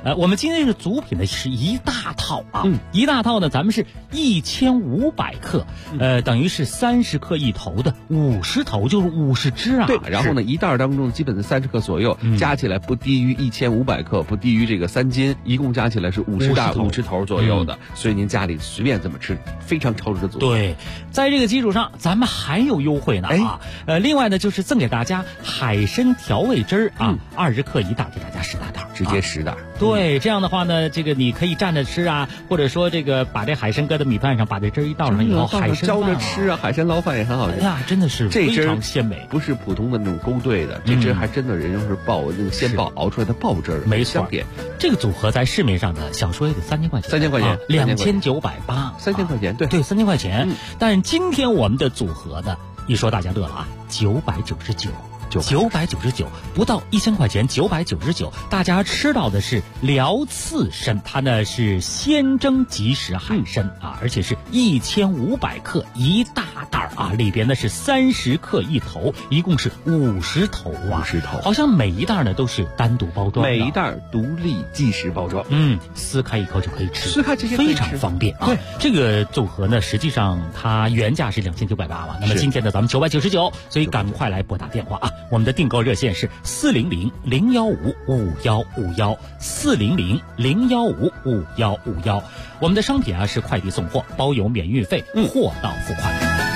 我们今天是组品的是一大套啊，一大套呢，咱们是1500克，等于是30克一头的50头，就是50只啊。 对，然后呢，一袋当中基本的30克左右，加起来不低于1500克，不低于这个3斤，一共加起来是50袋50头左右的，所以您家里随便怎么吃，非常超值的组合。 对，在这个基础上，咱们还有优惠呢啊！另外呢，就是赠给大家海参调味汁儿啊，20克一袋，给大家10大袋， 直接10袋。 对，这样的话呢，这个你可以蘸着吃啊，或者说这个把这海参搁在米饭上，把这汁儿一倒上以后，海参浇着吃啊，海参捞饭也很好吃。 哎呀，真的是非常鲜美， 不是普通的那种勾兑的，这汁还真的人用是爆那个鲜爆熬出来的爆汁儿， 没错。这个组合在市面上的小说也得3000块钱 ，3000块钱 ，2980，3000 块钱，对 ，3000块钱。但今天我们的组合呢，一说大家乐了啊，999，不到1000块钱，999，大家吃到的是辽刺参，它呢是鲜蒸即食海参啊，而且是1500克一大袋啊，里边呢是30克一头，一共是50头啊，50头，好像每一袋呢都是单独包装的， 每一袋独立即食包装， 撕开一口就可以吃， 撕开直接非常方便啊。 对， 这个组合呢，实际上它原价是2980嘛，那么今天呢咱们999，所以赶快来拨打电话啊。我们的订购热线是400-015-5151，400-015-5151。我们的商品啊是快递送货，包邮免运费，货到付款。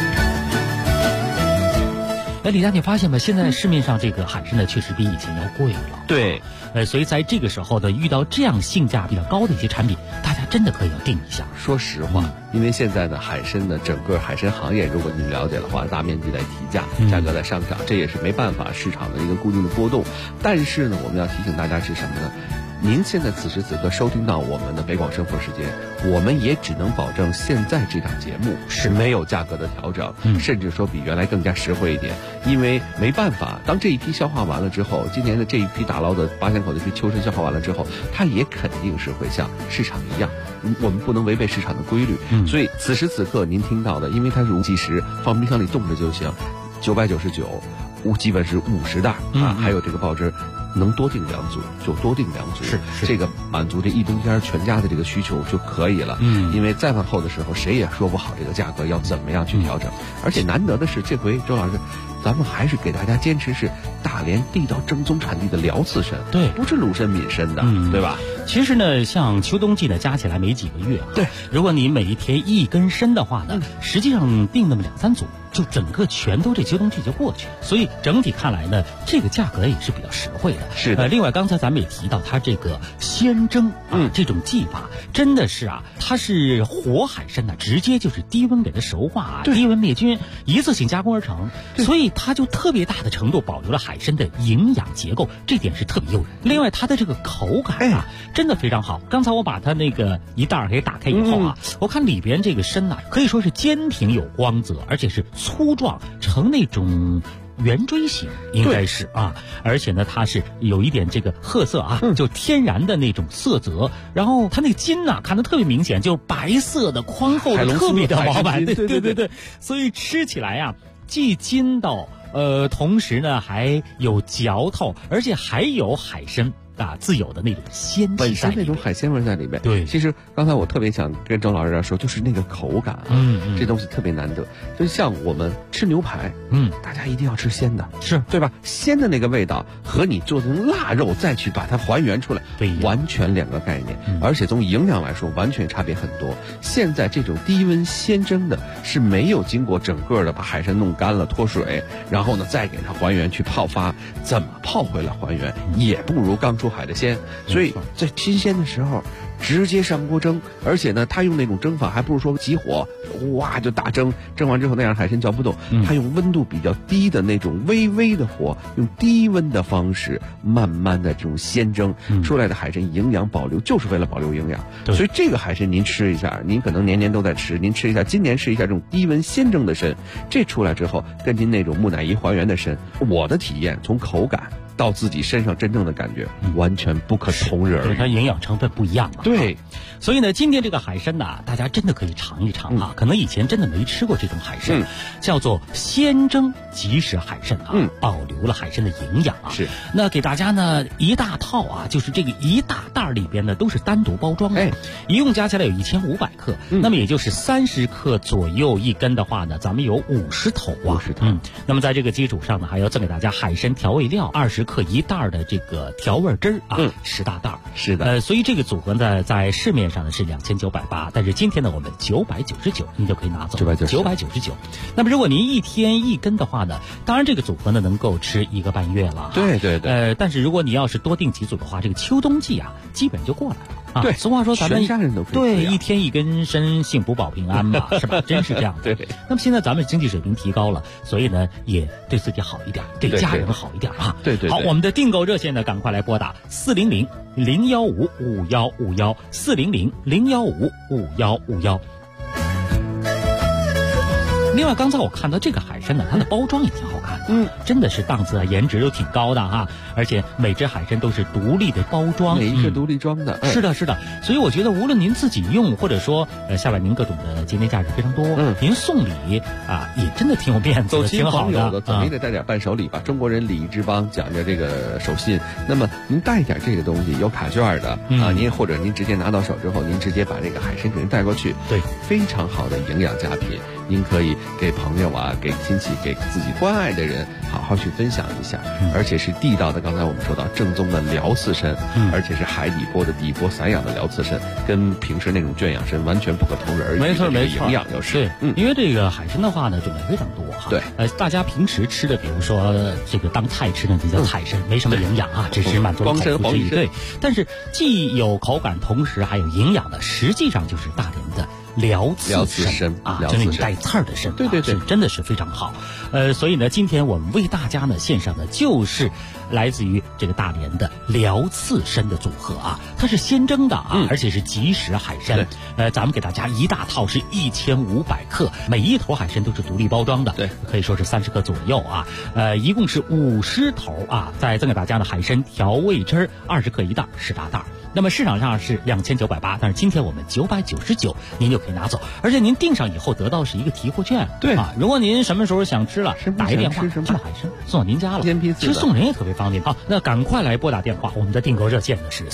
李佳，你发现吗？现在市面上这个海参呢，确实比以前要贵了。 对， 所以在这个时候呢，遇到这样性价比较高的一些产品，大家真的可以要定一下。 说实话，因为现在的海参的整个海参行业，如果您了解的话，大面积在提价，价格在上涨，这也是没办法，市场的一个固定的波动。但是呢，我们要提醒大家是什么呢？您现在此时此刻收听到我们的北广生活时间，我们也只能保证现在这档节目是没有价格的调整，甚至说比原来更加实惠一点，因为没办法，当这一批消化完了之后，今年的这一批打捞的八仙口的这批秋参消化完了之后，它也肯定是会像市场一样，我们不能违背市场的规律，所以此时此刻您听到的，因为它是无即食，放冰箱里冻着就行，999，基本是50袋啊，还有这个爆汁。能多订2组就多订2组， 是这个满足这一冬天全家的这个需求就可以了。因为再往后的时候，谁也说不好这个价格要怎么样去调整。而且难得的是，这回周老师，咱们还是给大家坚持是大连地道正宗产地的辽刺参， 对， 不是鲁参闽参的，对吧？ 其实呢，像秋冬季呢，加起来没几个月啊。 对， 如果你每一天1根参的话呢，实际上订那么2、3组，就整个全都这秋冬季就过去了。所以整体看来呢，这个价格也是比较实惠的。 是的。 另外刚才咱们也提到，它这个鲜蒸啊，这种技法真的是啊，它是活海参呢，直接就是低温给它熟化啊，低温灭菌，一次性加工而成，所以它就特别大的程度保留了海参的营养结构，这点是特别诱人。另外它的这个口感啊，真的非常好。刚才我把它那个一袋给打开以后啊，我看里边这个参呐，可以说是坚挺有光泽，而且是粗壮，呈那种圆锥形，应该是啊，而且呢，它是有一点这个褐色啊，就天然的那种色泽。然后它那个筋呐，看得特别明显，就白色的、宽厚的，特别的饱满。对，所以吃起来呀，既筋道，同时呢还有嚼头，而且还有海参自有的那种鲜气， 本身那种海鲜味在里面。 对， 其实刚才我特别想跟周老师说，就是那个口感啊，这东西特别难得。就像我们吃牛排，大家一定要吃鲜的， 是对吧？鲜的那个味道和你做成腊肉再去把它还原出来，完全2个概念，而且从营养来说完全差别很多。现在这种低温鲜蒸的是没有经过整个的把海参弄干了脱水，然后呢再给它还原去泡发，怎么泡回来还原也不如刚出海的鲜，所以在新鲜的时候直接上锅蒸，而且呢，他用那种蒸法还不是说急火，哇就大蒸，蒸完之后那样海参嚼不动，他用温度比较低的那种微微的火，用低温的方式慢慢的这种鲜蒸出来的海参营养保留，就是为了保留营养。所以这个海参您吃一下，您可能年年都在吃，您吃一下，今年试一下这种低温鲜蒸的参，这出来之后跟您那种木乃伊还原的参，我的体验从口感到自己身上真正的感觉，完全不可同日而语。 它营养成分不一样嘛。 对， 所以呢，今天这个海参呢，大家真的可以尝一尝啊。可能以前真的没吃过这种海参，叫做鲜蒸即食海参啊，保留了海参的营养啊。 是。 那给大家呢一大套啊，就是这个一大袋里边呢都是单独包装的，一共加起来有1500克，那么也就是30克左右一根的话呢，咱们有50头啊。 50头。 那么在这个基础上呢，还要赠给大家海参调味料20克一袋的这个调味汁啊，10大袋。 是的。 所以这个组合呢，在市面上呢是2980，但是今天呢我们999，您就可以拿走。999。那么如果您1天1根的话呢，当然这个组合呢能够吃1个半月了。 对。 但是如果你要是多订几组的话，这个秋冬季啊，基本就过来了。 对， 俗话说咱们全家人都可以对1天1根参，幸福保平安嘛，是吧？真是这样的。 对。 那么现在咱们经济水平提高了，所以呢也对自己好一点，对家人好一点啊。 对。 好，我们的订购热线呢，赶快来拨打400-015-5151，400-015-5151。另外，刚才我看到这个海参呢，它的包装也挺好看的，真的是档次啊，颜值都挺高的哈，而且每只海参都是独立的包装， 每一个独立装的， 是的，所以我觉得无论您自己用，或者说下边您各种的节节假日非常多，您送礼啊，也真的挺有面子的，挺好的， 怎么也得带点伴手礼吧。中国人礼仪之邦，讲究这个守信，那么您带点这个东西，有卡券的啊，您或者您直接拿到手之后，您直接把这个海参给人带过去， 对， 非常好的营养佳品。您可以给朋友啊，给亲戚，给自己关爱的人，好好去分享一下，而且是地道的。刚才我们说到正宗的辽刺参，而且是海底剥的底剥散养的辽刺参，跟平时那种圈养参完全不可同日而语。 没错， 营养又是对，因为这个海参的话呢，种类非常多哈。 对， 大家平时吃的，比如说这个当菜吃的，就叫菜参，没什么营养啊，只是满足了口腹之欲。对，但是既有口感，同时还有营养的，实际上就是大连的辽刺参啊，就那种带刺儿的参， 对， 真的是非常好。所以呢，今天我们为大家呢献上的就是来自于这个大连的辽刺参的组合啊，它是鲜蒸的啊，而且是即食海参。咱们给大家一大套是1500克，每一头海参都是独立包装的， 对， 可以说是30克左右啊。一共是50头啊，再赠给大家的海参调味汁20克一袋，10大袋。那么市场上是2980，但是今天我们999，您就可以拿走，而且您订上以后得到是一个提货券。 对啊，如果您什么时候想吃了，打一电话，他把海参送到您家了，其实送人也特别方便。好，那赶快来拨打电话，我们的订购热线呢是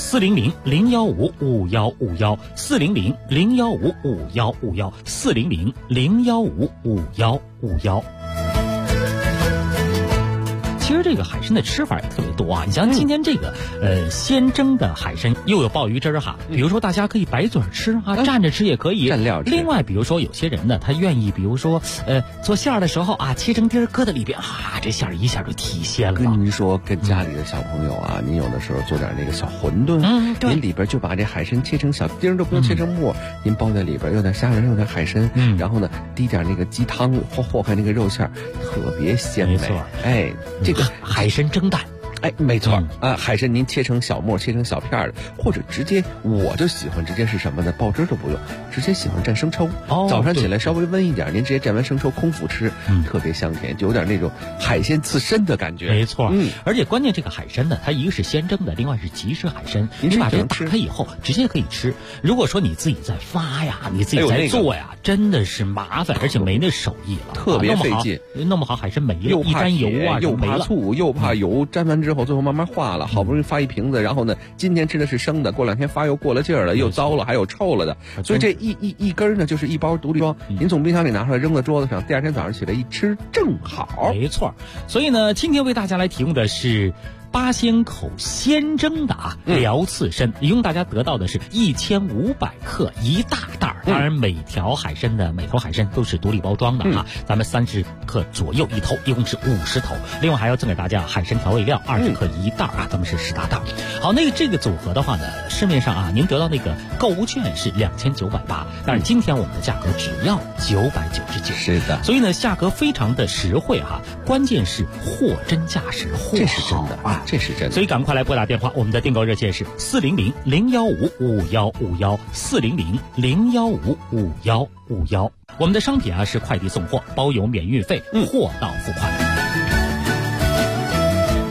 400-015-5151，400-015-5151，400-015-5151。其实这个海参的吃法也特别多啊！你像今天这个鲜蒸的海参，又有鲍鱼汁哈。比如说大家可以白嘴吃啊，蘸着吃也可以。 蘸料吃。 另外，比如说有些人呢，他愿意，比如说做馅儿的时候啊，切成丁儿搁在里边啊，这馅儿一下就提鲜了。 跟您说，跟家里的小朋友啊，您有的时候做点那个小馄饨，您里边就把这海参切成小丁儿，都不用切成末，您包在里边，有点虾仁，有点海参，然后呢滴点那个鸡汤，和开那个肉馅儿，特别鲜美。 没错， 哎，这个海参蒸蛋。 哎，没错啊，海参您切成小末，切成小片的，或者直接，我就喜欢直接是什么呢？爆汁都不用，直接喜欢蘸生抽。早上起来稍微温一点，您直接蘸完生抽空腹吃，特别香甜，就有点那种海鲜刺身的感觉。 没错，而且关键这个海参呢，它一个是鲜蒸的，另外是即食海参。你把这个打开以后，直接可以吃。如果说你自己在发呀，你自己在做呀，真的是麻烦，而且没那手艺了， 特别费劲。 弄不好海参没了， 又怕一沾油啊， 又怕醋，又怕油，沾完之后最后慢慢化了，好不容易发一瓶子，然后呢，今天吃的是生的，过2天发又过了劲儿了，又糟了，还有臭了的，所以这一根呢就是一包独立装，您从冰箱里拿出来扔在桌子上，第2天早上起来一吃正好。 没错，所以呢，今天为大家来提供的是八仙口鲜蒸的辽刺参，一共大家得到的是1500克一大袋。当然每头海参都是独立包装的啊，咱们30克左右一头，一共是50头。另外还要赠给大家海参调味料20克一袋啊，咱们是10大袋。好，这个组合的话呢，市面上啊，您得到那个购物券是2980，但是今天我们的价格只要999。 是的， 所以呢，价格非常的实惠哈，关键是货真价实，货这是真的啊，这是真的。 所以赶快来拨打电话，我们的订购热线是400-015-5151，400-015-5151。我们的商品啊是快递送货，包邮免运费，货到付款。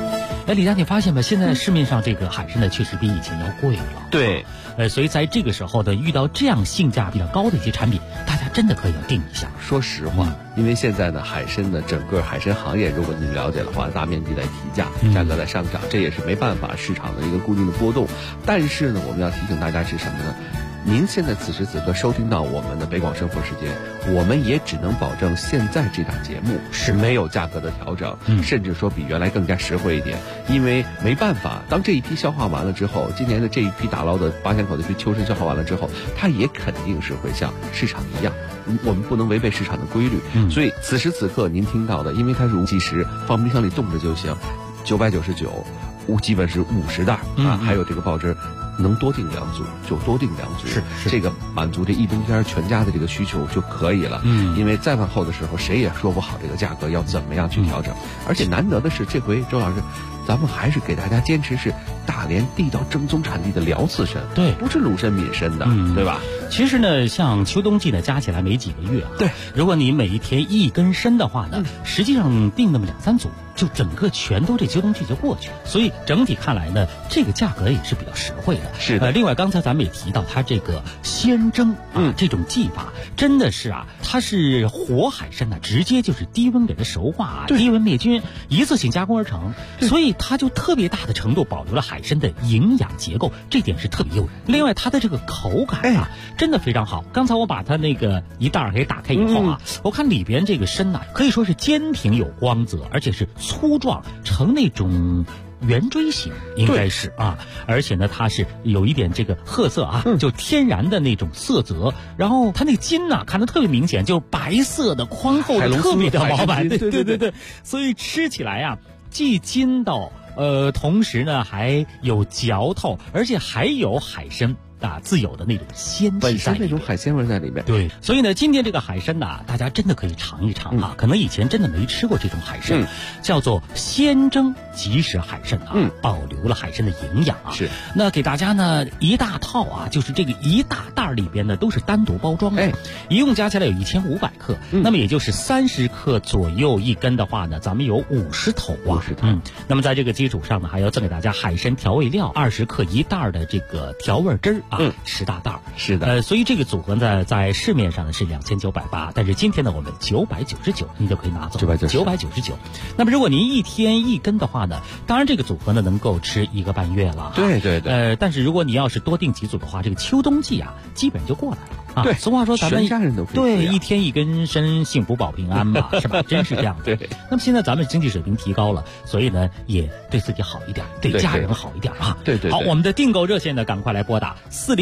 李佳，你发现没？现在市面上这个海参呢，确实比以前要贵了。 对， 所以在这个时候呢，遇到这样性价比较高的一些产品，大家真的可以要定一下。 说实话，因为现在呢，海参呢，整个海参行业，如果您了解的话，大面积在提价，价格在上涨，这也是没办法，市场的一个固定的波动。但是呢，我们要提醒大家是什么呢？您现在此时此刻收听到我们的北广生活时间，我们也只能保证现在这档节目是没有价格的调整，甚至说比原来更加实惠一点。因为没办法，当这一批消化完了之后，今年的这一批打捞的八仙口的这批秋参消化完了之后，它也肯定是会像市场一样，我们不能违背市场的规律。所以此时此刻您听到的，因为它是无计时，放冰箱里冻着就行，999，基本是50袋啊，还有这个报纸。能多订2组就多订2组，是这个满足这一冬天全家的这个需求就可以了。因为再往后的时候，谁也说不好这个价格要怎么样去调整。而且难得的是，这回周老师，咱们还是给大家坚持是大连地道正宗产地的辽刺参， 对， 不是鲁参闽参的，对吧？ 其实呢，像秋冬季呢，加起来没几个月啊。 对， 如果你每一天1根参的话呢，实际上订那么2-3组，就整个全都这秋冬季就过去了。所以整体看来呢，这个价格也是比较实惠的。 是的。 另外刚才咱们也提到，它这个鲜蒸啊，这种技法真的是啊，它是活海参呢，直接就是低温给它熟化，低温灭菌，一次性加工而成，所以它就特别大的程度保留了海参的营养结构，这点是特别诱人。另外它的这个口感啊，真的非常好。刚才我把它那个一袋给打开以后啊，我看里边这个参呐，可以说是坚挺有光泽，而且是粗壮，呈那种圆锥形，应该是啊，而且呢，它是有一点这个褐色啊，就天然的那种色泽。然后它那个筋呐，看得特别明显，就白色的、宽厚的，特别的饱满。对，所以吃起来啊，既筋道，同时呢还有嚼头，而且还有海参自有的那种鲜气， 本身那种海鲜味在里面。 对，所以呢，今天这个海参呐，大家真的可以尝一尝啊。可能以前真的没吃过这种海参，叫做鲜蒸即食海参啊，保留了海参的营养啊。 是。 那给大家呢一大套啊，就是这个一大袋里边呢都是单独包装的，一共加起来有1500克，那么也就是30克左右一根的话呢，咱们有50头啊。 50头。 那么在这个基础上呢，还要赠给大家海参调味料20克一袋的这个调味汁儿。10大袋， 是的， 所以这个组合呢，在市面上呢是2980，但是今天呢，我们999，你就可以拿走999。那么如果您1天1根的话呢，当然这个组合呢能够吃1个半月了。 对。 但是如果你要是多订几组的话，这个秋冬季啊，基本就过来了。对，俗话说咱们全家人都可以对1天1根参，幸福保平安嘛，是吧？真是这样的。 对。 那么现在咱们经济水平提高了，所以呢，也对自己好一点，对家人好一点啊。 对。 好，我们的订购热线呢，赶快来拨打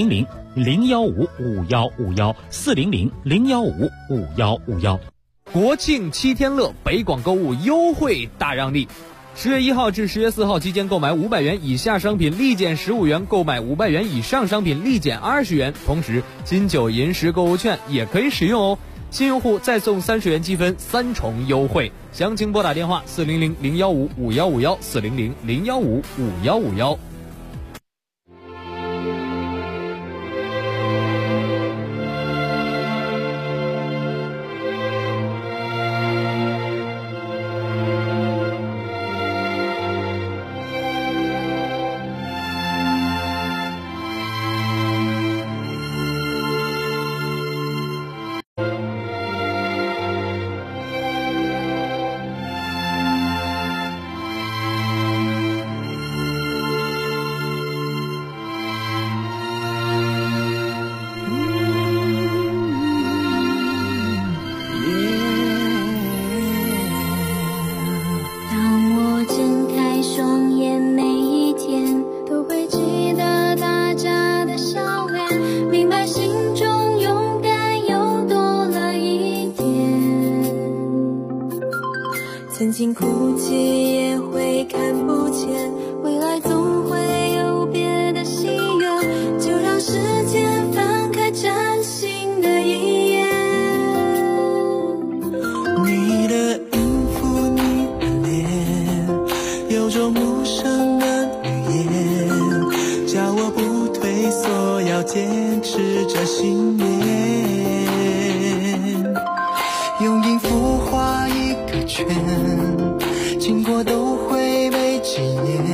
400-015-5151，400-015-5151。 国庆7天乐，北广购物优惠大让利。10月1号至10月4号期间购买500元以下商品立减15元，购买500元以上商品立减20元。同时，金九银十购物券也可以使用哦。新用户再送30元积分，3重优惠。详情拨打电话400-015-5151，400-015-5151。 曾经哭泣也会看不见，未来总会有别的喜悦，就让时间翻开崭新的一页。 你的音符，你的脸，有种陌生的语言，叫我不退缩，要坚持着信念。用音符画一个圈，经过都会被纪念，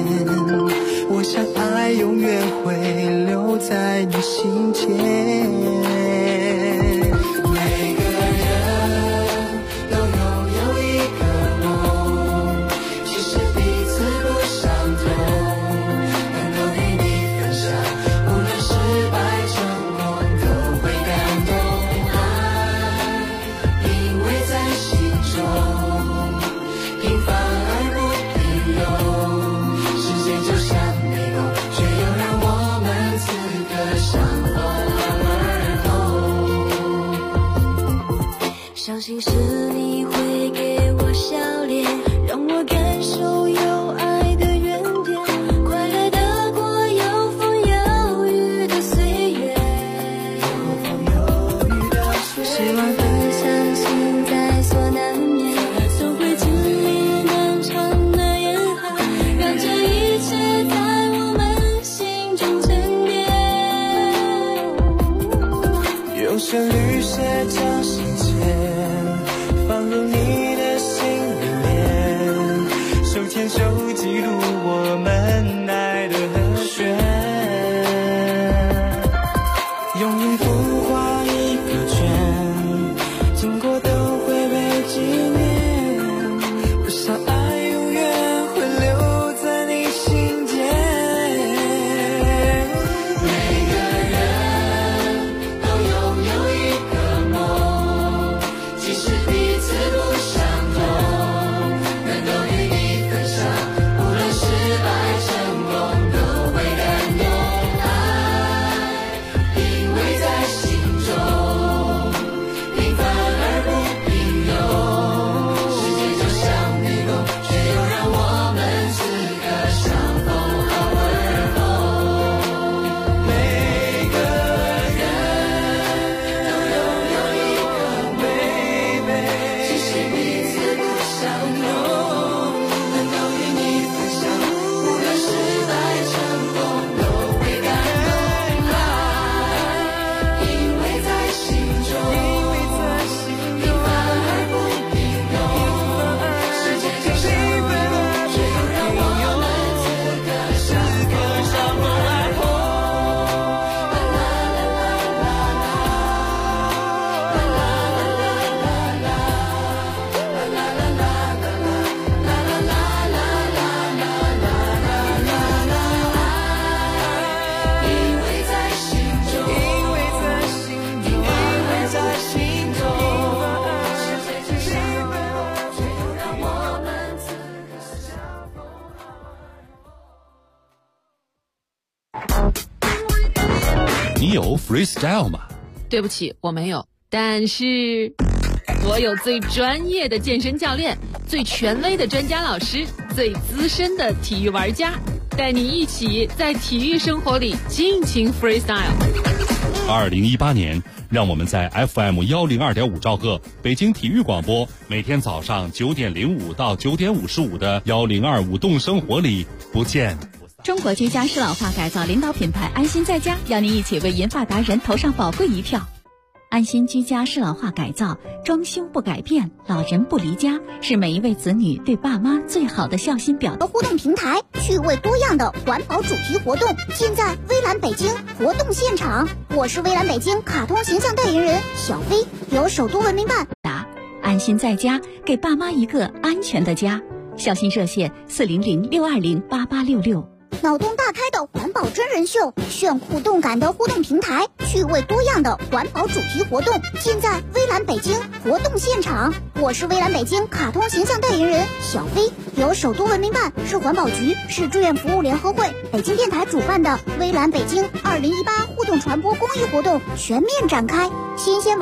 每个人都拥有一个梦，其实彼此不相同，能够与你分享，无论失败成功都会感动。爱因为在心中，平凡而不平庸，时间就像迷宫，却又让我们此刻相逢而后。 相信是你会给我笑脸，让我感受有爱的原点，快乐的过有风有雨的岁月，失望和伤心在所难免，总会经历漫长的严寒，让这一切在我们心中沉淀。 用旋律写成心间，放入你的心里面，手牵手记录我们爱的和弦，用音符画一个圈，经过都会被纪念，多少爱永远会留在你心间。 每个人都拥有一个梦，即使彼此不相同，能够与你分享，无论失败成功都会感动。爱因为在心中，平凡而不平庸，世界就像迷宫，却又让我们此刻相逢而后。每个人都拥有一个baby，即使彼此不相同，能够与你分享，无论失败成功都会感动。爱因为在心中，平凡而不平庸，世界就像迷宫，却又让我们此刻相逢而后。因为在心中，因为在心中，世界就像迷宫，却又让我们此刻相逢。 你有 freestyle 吗？ 对不起，我没有，但是我有最专业的健身教练，最权威的专家老师，最资深的体育玩家，带你一起在体育生活里尽情 freestyle。 2018年，让我们在 FM 102.5兆赫北京体育广播，每天早上9点05到9点55的102舞动生活里不见不散。 中国居家适老化改造领导品牌安心在家，邀您一起为银发达人投上宝贵一票。安心居家适老化改造，装修不改变，老人不离家，是每一位子女对爸妈最好的孝心表达。 互动平台，趣味多样的环保主题活动，尽在微蓝北京活动现场。我是微蓝北京卡通形象代言人小飞，由首都文明办安心在家，给爸妈一个安全的家。孝心热线400-620-8866。 脑洞大开的环保真人秀，炫酷动感的互动平台，趣味多样的环保主题活动，尽在微蓝北京活动现场。我是微蓝北京卡通形象代言人小飞，由首都文明办、市环保局、市志愿服务联合会、北京电台主办的微蓝北京2018互动传播公益活动全面展开，新鲜